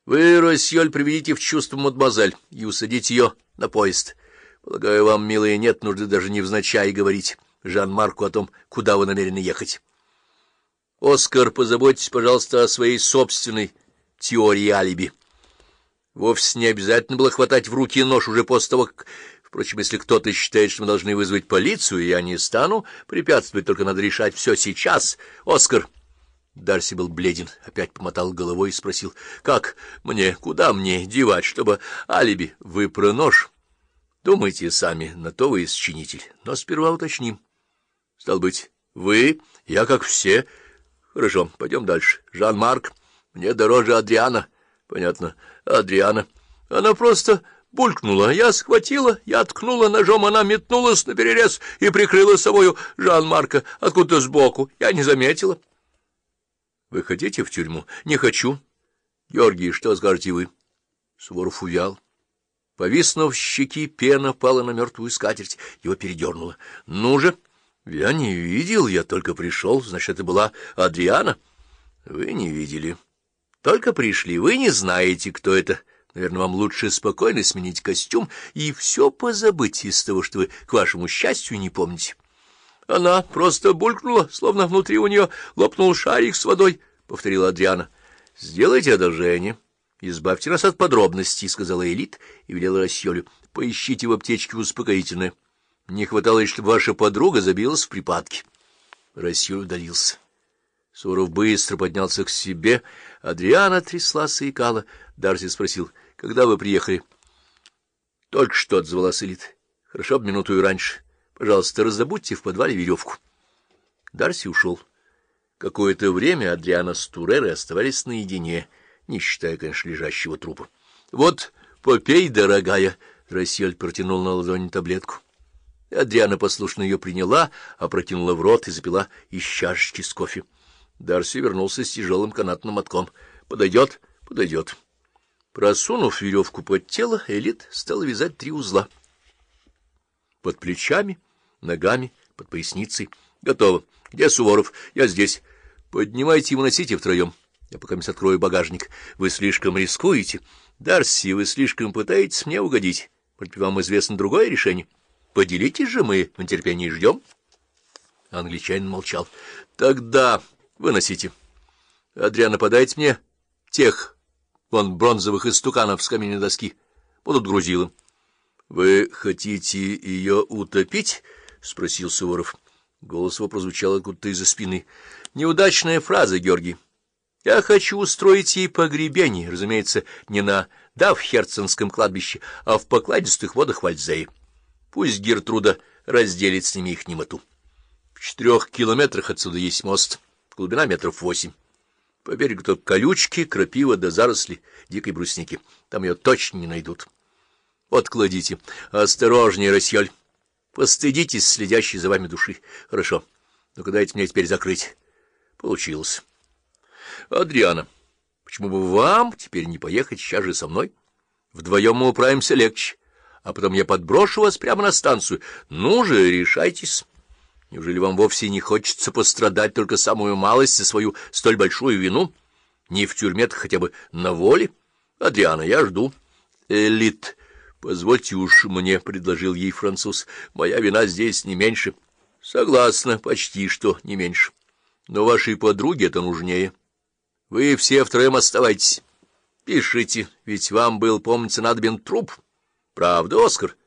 Вы, Рассьоль, приведите в чувство мадемуазель и усадите ее на поезд. Полагаю, вам, милые, нет нужды даже невзначай говорить Жан-Марку о том, куда вы намерены ехать. Оскар, позаботьтесь, пожалуйста, о своей собственной теории алиби. Вовсе не обязательно было хватать в руки нож уже после того, как... Впрочем, если кто-то считает, что мы должны вызвать полицию, я не стану препятствовать, только надо решать все сейчас. Оскар... Дарси был бледен, опять помотал головой и спросил, как мне, куда мне девать, чтобы алиби? Вы про нож? Думайте сами, на то вы и сочинитель. Но сперва уточним. Стал быть, вы, я как все. Хорошо, пойдем дальше. Жан-Марк, мне дороже Адриана. Понятно, Адриана. Она просто булькнула. Я схватила, я ткнула ножом, она метнулась наперерез и прикрыла собою Жан-Марка откуда-то сбоку. Я не заметила. Вы хотите в тюрьму? Не хочу. Георгий, что скажете вы? Суворов увял. Повиснув с щеки, пена пала на мертвую скатерть. Его передернуло. Ну же, я не видел, я только пришел. Значит, это была Адриана? Вы не видели. Только пришли. Вы не знаете, кто это. Наверное, вам лучше спокойно сменить костюм и все позабыть из того, что вы, к вашему счастью, не помните. Она просто булькнула, словно внутри у нее лопнул шарик с водой, — повторила Адриана. — Сделайте одолжение. Избавьте нас от подробностей, — сказала Элит и велела Рассьолю. — Поищите в аптечке успокоительное. Не хватало лишь, чтобы ваша подруга забилась в припадке. Рассьоль удалился. Суворов быстро поднялся к себе. Адриана тряслась и икала. Дарси спросил, — когда вы приехали? — Только что, — отзвалась Элит. — Хорошо б минуту и раньше. Пожалуйста, раздобудьте в подвале веревку. Дарси ушел. Какое-то время Адриана с Турерой оставались наедине, не считая, конечно, лежащего трупа. — Вот, попей, дорогая, — Рассьоль протянул на ладони таблетку. Адриана послушно ее приняла, опрокинула в рот и запила из чашечки с кофе. Дарси вернулся с тяжелым канатным мотком. — Подойдет? — Подойдет. Просунув веревку под тело, Элит стала вязать 3 узла. Под плечами, ногами, под поясницей. Готово. Где Суворов? Я здесь. Поднимайте и выносите втроем. Я пока открою багажник. Вы слишком рискуете. Дарси, вы слишком пытаетесь мне угодить. Может, вам известно другое решение? Поделитесь же, мы в нетерпении ждем. Англичанин молчал. Тогда выносите. Адриана, подайте мне тех вон бронзовых истуканов с каменной доски. Будут грузилом. — Вы хотите ее утопить? — спросил Суворов. Голос его прозвучал откуда-то из-за спины. — Неудачная фраза, Георгий. Я хочу устроить ей погребение, разумеется, не на Давхерценском кладбище, а в покладистых водах Вальзеи. Пусть Гертруда разделит с ними их немоту. В 4 километрах отсюда есть мост, глубина 8 метров. По берегу только колючки, крапива да заросли дикой брусники. Там ее точно не найдут. Вот кладите. Осторожнее, Рассьоль. Постыдитесь следящей за вами души. Хорошо. Ну-ка дайте мне теперь закрыть. Получилось. Адриана, почему бы вам теперь не поехать сейчас же со мной? Вдвоем мы управимся легче. А потом я подброшу вас прямо на станцию. Ну же, решайтесь. Неужели вам вовсе не хочется пострадать только самую малость за свою столь большую вину? Не в тюрьме-то хотя бы на воле? Адриана, я жду. Элит... Позвольте уж мне, — предложил ей француз, — моя вина здесь не меньше. Согласна, почти что не меньше. Но вашей подруге это нужнее. Вы все втроем оставайтесь. Пишите, ведь вам был, помнится, надобен труп. Правда, Оскар?